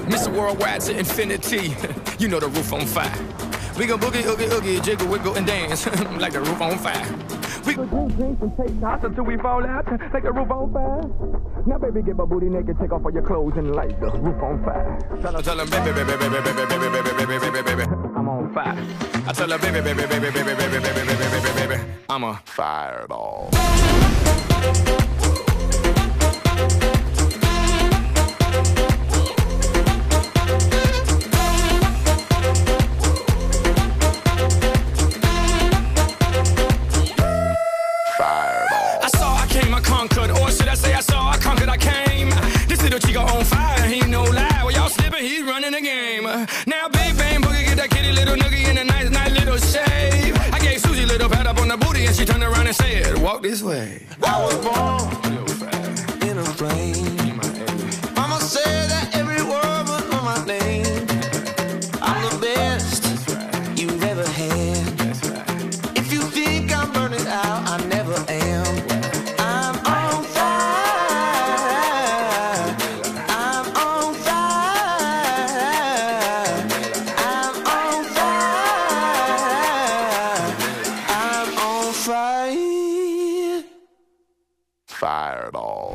Mr. Worldwide to infinity. You know the roof on fire. We gon' boogie, oogie, oogie, jiggle, wiggle, and dance like the roof on fire. We gon' drink and take shots until we fall out like the roof on fire. Now, baby, get my booty naked, take off all your clothes and light the roof on fire. Tell her, baby, baby, baby, baby, baby, baby, baby, baby, baby, I'm on fire. I tell her, baby, baby, baby, baby, baby, baby, baby, baby, baby, I'm a fireball. Now big bang boogie, get that kitty little noogie in a nice little shave. I gave Susie a little pat up on the booty and she turned around and said, walk this way. I was born in a plane. Mama said that every word was on my name. I'm the best you've ever had. If you think I'm burning out, I never am. I'm on fire. I'm on fire. I'm on fire. I'm on fire. Fireball.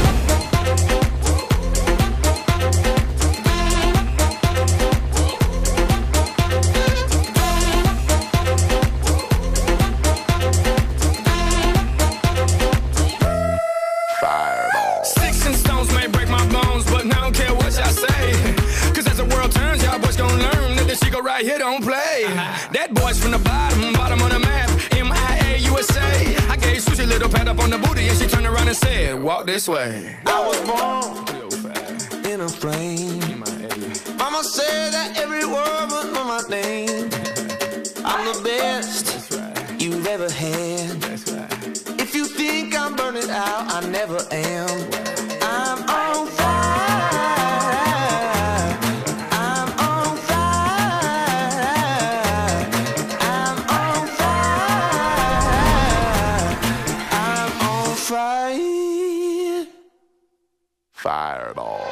Sticks and stones may break my bones, but I don't care what y'all say. Cause as the world turns, y'all boys gon' learn that this shit go right here don't play. That boy's from the bottom of the map, MIA, USA. I gave Sushi a little pat up on the booty and she turned around and said, walk this way. I was born in a plane. Mama said that every word was on my name. I'm the best you've ever had. If you think I'm burning out, I never am. I'm on fire. I'm on fire. I'm on fire. I'm on fire. Fireball.